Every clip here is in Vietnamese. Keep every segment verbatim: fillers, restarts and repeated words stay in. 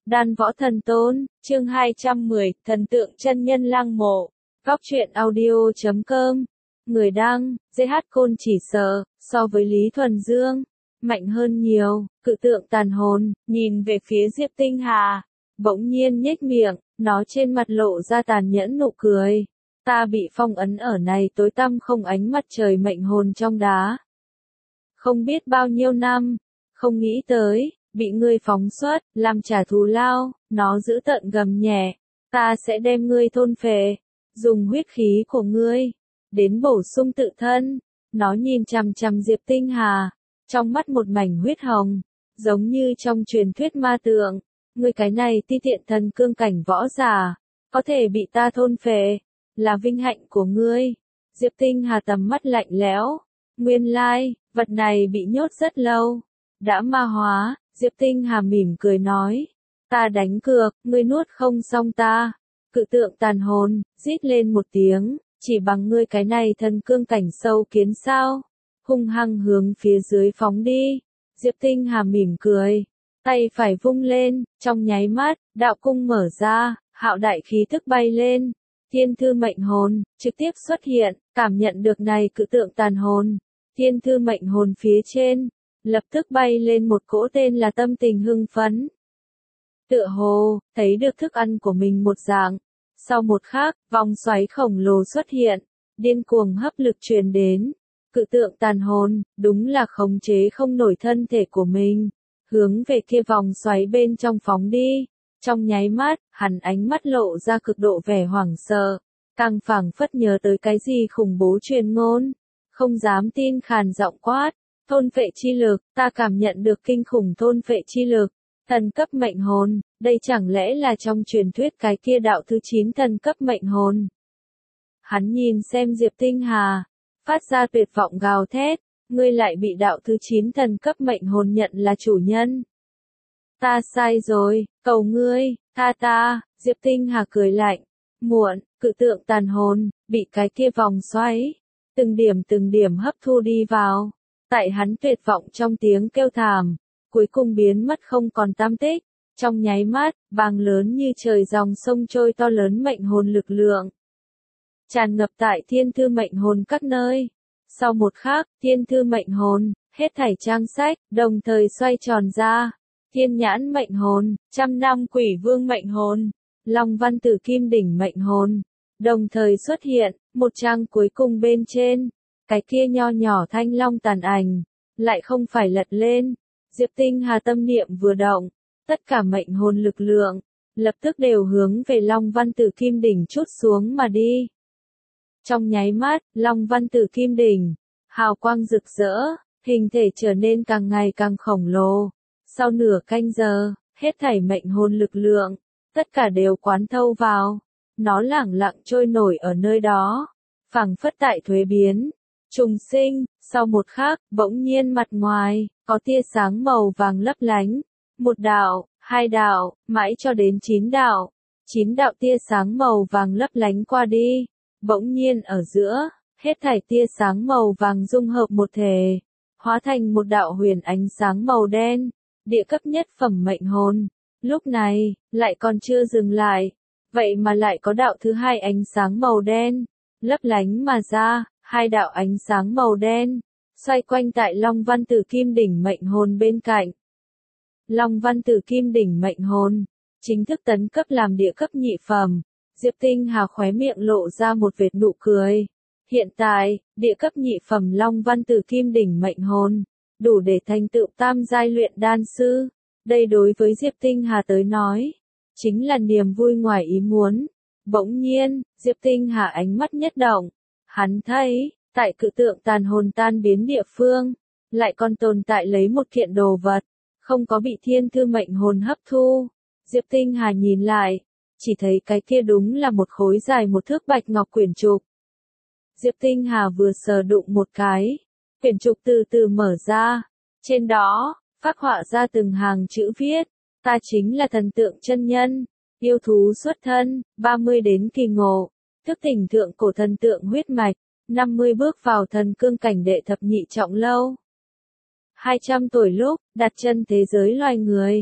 Đan Võ Thần Tôn, chương hai trăm mười, thần tượng chân nhân Lăng Mộ. Góc truyện audio chấm com. Người đăng, giê hát Côn chỉ sợ, so với Lý Thuần Dương, mạnh hơn nhiều. Cự tượng tàn hồn, nhìn về phía Diệp Tinh Hà, bỗng nhiên nhếch miệng, nó trên mặt lộ ra tàn nhẫn nụ cười. Ta bị phong ấn ở này tối tăm không ánh mặt trời mệnh hồn trong đá. Không biết bao nhiêu năm, không nghĩ tới, bị ngươi phóng xuất, làm trả thù lao, nó giữ tợn gầm nhẹ. Ta sẽ đem ngươi thôn phệ, dùng huyết khí của ngươi, đến bổ sung tự thân. Nó nhìn chằm chằm Diệp Tinh Hà, trong mắt một mảnh huyết hồng, giống như trong truyền thuyết ma tượng. Ngươi cái này ti tiện thần cương cảnh võ giả, có thể bị ta thôn phệ, là vinh hạnh của ngươi. Diệp Tinh Hà tầm mắt lạnh lẽo. Nguyên lai, vật này bị nhốt rất lâu, đã ma hóa. Diệp Tinh Hà mỉm cười nói, ta đánh cược, ngươi nuốt không xong ta. Cự tượng tàn hồn, rít lên một tiếng, chỉ bằng ngươi cái này thần cương cảnh sâu kiến sao, hung hăng hướng phía dưới phóng đi. Diệp Tinh Hà mỉm cười, tay phải vung lên, trong nháy mắt, đạo cung mở ra, hạo đại khí tức bay lên. Thiên thư mệnh hồn, trực tiếp xuất hiện, cảm nhận được này cự tượng tàn hồn. Thiên thư mệnh hồn phía trên, lập tức bay lên một cỗ tên là tâm tình hưng phấn. Tựa hồ, thấy được thức ăn của mình một dạng. Sau một khắc, vòng xoáy khổng lồ xuất hiện, điên cuồng hấp lực truyền đến. Cự tượng tàn hồn, đúng là khống chế không nổi thân thể của mình, hướng về kia vòng xoáy bên trong phóng đi. Trong nháy mắt, hắn ánh mắt lộ ra cực độ vẻ hoảng sợ, càng phảng phất nhớ tới cái gì khủng bố truyền ngôn, không dám tin khàn giọng quát. Thôn phệ chi lực, ta cảm nhận được kinh khủng thôn phệ chi lực, thần cấp mệnh hồn, đây chẳng lẽ là trong truyền thuyết cái kia đạo thứ chín thần cấp mệnh hồn. Hắn nhìn xem Diệp Tinh Hà, phát ra tuyệt vọng gào thét, ngươi lại bị đạo thứ chín thần cấp mệnh hồn nhận là chủ nhân. Ta sai rồi, cầu ngươi, tha ta. Diệp Tinh Hà cười lạnh, muộn, cự tượng tàn hồn, bị cái kia vòng xoáy, từng điểm từng điểm hấp thu đi vào. Tại hắn tuyệt vọng trong tiếng kêu thảm, cuối cùng biến mất không còn tăm tích. Trong nháy mắt, bàng lớn như trời dòng sông trôi to lớn mệnh hồn lực lượng, tràn ngập tại thiên thư mệnh hồn các nơi. Sau một khắc, thiên thư mệnh hồn, hết thảy trang sách, đồng thời xoay tròn ra. Thiên nhãn mệnh hồn, trăm năm quỷ vương mệnh hồn, long văn tử kim đỉnh mệnh hồn, đồng thời xuất hiện. Một trang cuối cùng bên trên, cái kia nho nhỏ thanh long tàn ảnh, lại không phải lật lên. Diệp Tinh Hà tâm niệm vừa động, tất cả mệnh hồn lực lượng, lập tức đều hướng về long văn tử kim đỉnh chút xuống mà đi. Trong nháy mắt, long văn tử kim đỉnh, hào quang rực rỡ, hình thể trở nên càng ngày càng khổng lồ. Sau nửa canh giờ, hết thảy mệnh hồn lực lượng, tất cả đều quán thâu vào. Nó lẳng lặng trôi nổi ở nơi đó, phảng phất tại thuế biến, trùng sinh. Sau một khắc, bỗng nhiên mặt ngoài, có tia sáng màu vàng lấp lánh. Một đạo, hai đạo, mãi cho đến chín đạo. Chín đạo tia sáng màu vàng lấp lánh qua đi. Bỗng nhiên ở giữa, hết thảy tia sáng màu vàng dung hợp một thể, hóa thành một đạo huyền ánh sáng màu đen, địa cấp nhất phẩm mệnh hồn. Lúc này, lại còn chưa dừng lại, vậy mà lại có đạo thứ hai ánh sáng màu đen, lấp lánh mà ra. Hai đạo ánh sáng màu đen, xoay quanh tại Long Văn Tử Kim Đỉnh mệnh hồn bên cạnh. Long Văn Tử Kim Đỉnh mệnh hồn, chính thức tấn cấp làm địa cấp nhị phẩm. Diệp Tinh Hà khóe miệng lộ ra một vệt nụ cười. Hiện tại, địa cấp nhị phẩm Long Văn Tử Kim Đỉnh mệnh hồn, đủ để thành tựu tam giai luyện đan sư. Đây đối với Diệp Tinh Hà tới nói, chính là niềm vui ngoài ý muốn. Bỗng nhiên, Diệp Tinh Hà ánh mắt nhất động. Hắn thấy, tại cự tượng tàn hồn tan biến địa phương, lại còn tồn tại lấy một kiện đồ vật, không có bị thiên thư mệnh hồn hấp thu. Diệp Tinh Hà nhìn lại, chỉ thấy cái kia đúng là một khối dài một thước bạch ngọc quyển trục. Diệp Tinh Hà vừa sờ đụng một cái, quyển trục từ từ mở ra, trên đó, phác họa ra từng hàng chữ viết, ta chính là thần tượng chân nhân, yêu thú xuất thân, ba mươi đến kỳ ngộ. Thức tỉnh thượng cổ thần tượng huyết mạch, năm mươi bước vào thần cương cảnh đệ thập nhị trọng lâu. hai trăm tuổi lúc, đặt chân thế giới loài người.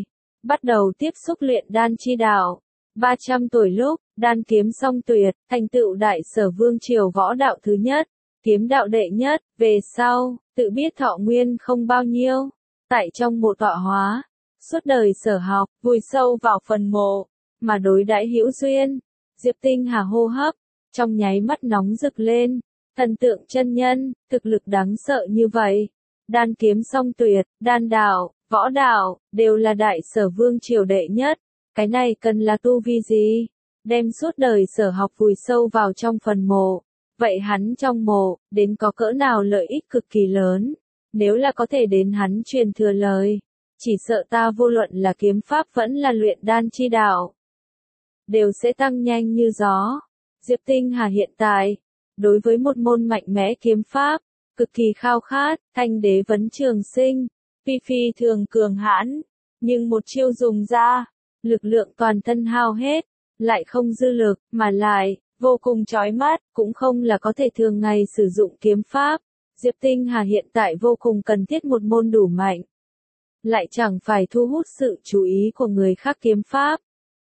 bắt đầu tiếp xúc luyện đan chi đạo. ba trăm tuổi lúc, đan kiếm song tuyệt, thành tựu đại sở vương triều võ đạo thứ nhất, kiếm đạo đệ nhất, về sau, tự biết thọ nguyên không bao nhiêu. Tại trong mộ tọa hóa, suốt đời sở học, vùi sâu vào phần mộ, mà đối đãi hữu duyên. Diệp Tinh Hà hô hấp, trong nháy mắt nóng rực lên, thần tượng chân nhân, thực lực đáng sợ như vậy. Đan kiếm song tuyệt, đan đạo, võ đạo, đều là đại sở vương triều đệ nhất. Cái này cần là tu vi gì? Đem suốt đời sở học vùi sâu vào trong phần mộ. Vậy hắn trong mộ, đến có cỡ nào lợi ích cực kỳ lớn. Nếu là có thể đến hắn truyền thừa lời, chỉ sợ ta vô luận là kiếm pháp vẫn là luyện đan chi đạo, đều sẽ tăng nhanh như gió. Diệp Tinh Hà hiện tại, đối với một môn mạnh mẽ kiếm pháp, cực kỳ khao khát. Thanh đế vấn trường sinh, phi phi thường cường hãn, nhưng một chiêu dùng ra, lực lượng toàn thân hao hết, lại không dư lực, mà lại, vô cùng chói mắt, cũng không là có thể thường ngày sử dụng kiếm pháp. Diệp Tinh Hà hiện tại vô cùng cần thiết một môn đủ mạnh, lại chẳng phải thu hút sự chú ý của người khác kiếm pháp.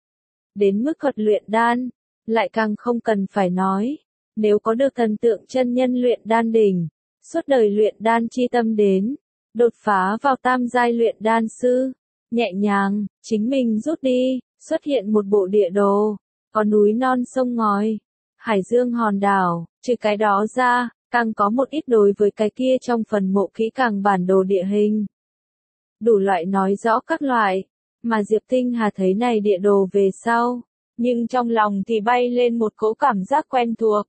Đến mức thuật luyện đan, lại càng không cần phải nói. Nếu có được thần tượng chân nhân luyện đan đỉnh, suốt đời luyện đan chi tâm đến, đột phá vào tam giai luyện đan sư, nhẹ nhàng, chính mình rút đi, xuất hiện một bộ địa đồ, có núi non sông ngòi, hải dương hòn đảo, trừ cái đó ra, càng có một ít đối với cái kia trong phần mộ kỹ càng bản đồ địa hình. Đủ loại nói rõ các loại, mà Diệp Tinh Hà thấy này địa đồ về sau, nhưng trong lòng thì bay lên một cỗ cảm giác quen thuộc.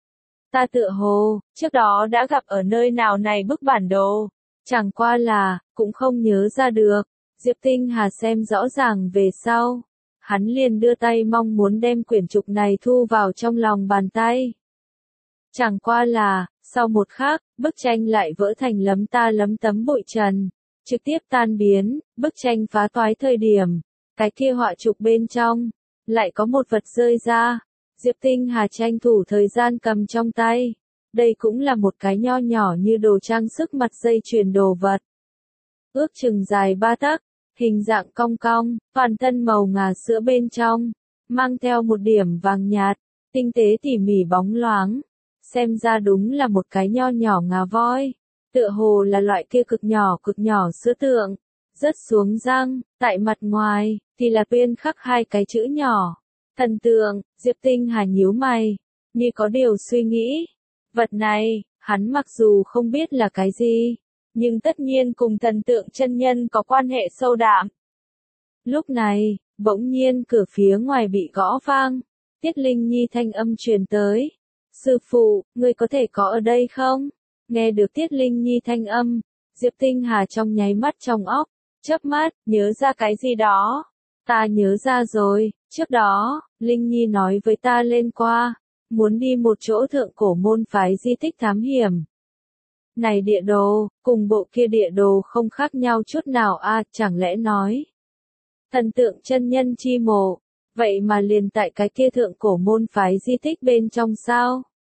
Ta tựa hồ, trước đó đã gặp ở nơi nào này bức bản đồ, chẳng qua là, cũng không nhớ ra được. Diệp Tinh Hà xem rõ ràng về sau, hắn liền đưa tay mong muốn đem quyển trục này thu vào trong lòng bàn tay. Chẳng qua là, sau một khắc, bức tranh lại vỡ thành lấm ta lấm tấm bụi trần, trực tiếp tan biến. Bức tranh phá toái thời điểm, cái kia họa trục bên trong, lại có một vật rơi ra. Diệp Tinh Hà tranh thủ thời gian cầm trong tay. Đây cũng là một cái nho nhỏ như đồ trang sức mặt dây chuyền đồ vật. Ước chừng dài ba tấc, hình dạng cong cong, toàn thân màu ngà sữa bên trong, mang theo một điểm vàng nhạt, tinh tế tỉ mỉ bóng loáng. Xem ra đúng là một cái nho nhỏ ngà voi, tựa hồ là loại kia cực nhỏ cực nhỏ sữa tượng. Rớt xuống răng, tại mặt ngoài, thì là tuyên khắc hai cái chữ nhỏ. Thần tượng. Diệp Tinh Hà nhíu mày, như có điều suy nghĩ. Vật này, hắn mặc dù không biết là cái gì, nhưng tất nhiên cùng thần tượng chân nhân có quan hệ sâu đậm. Lúc này, bỗng nhiên cửa phía ngoài bị gõ vang. Tiết Linh Nhi thanh âm truyền tới. Sư phụ, người có thể có ở đây không? Nghe được Tiết Linh Nhi thanh âm, Diệp Tinh Hà trong nháy mắt trong óc, chớp mắt, nhớ ra cái gì đó. Ta nhớ ra rồi, trước đó, Linh Nhi nói với ta lên qua, muốn đi một chỗ thượng cổ môn phái di tích thám hiểm. Này địa đồ, cùng bộ kia địa đồ không khác nhau chút nào à, chẳng lẽ nói. Thần tượng chân nhân chi mộ, vậy mà liền tại cái kia thượng cổ môn phái di tích bên trong sao?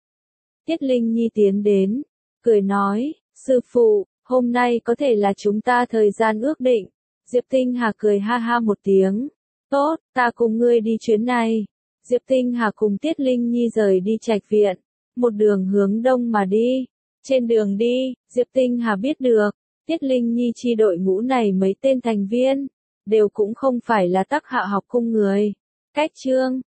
Tiết Linh Nhi tiến đến, cười nói, sư phụ, hôm nay có thể là chúng ta thời gian ước định. Diệp Tinh Hà cười ha ha một tiếng. Tốt, ta cùng ngươi đi chuyến này. Diệp Tinh Hà cùng Tiết Linh Nhi rời đi Trạch viện, một đường hướng đông mà đi. Trên đường đi, Diệp Tinh Hà biết được, Tiết Linh Nhi chi đội ngũ này mấy tên thành viên, đều cũng không phải là Tắc Hạ học cung người. Cách chương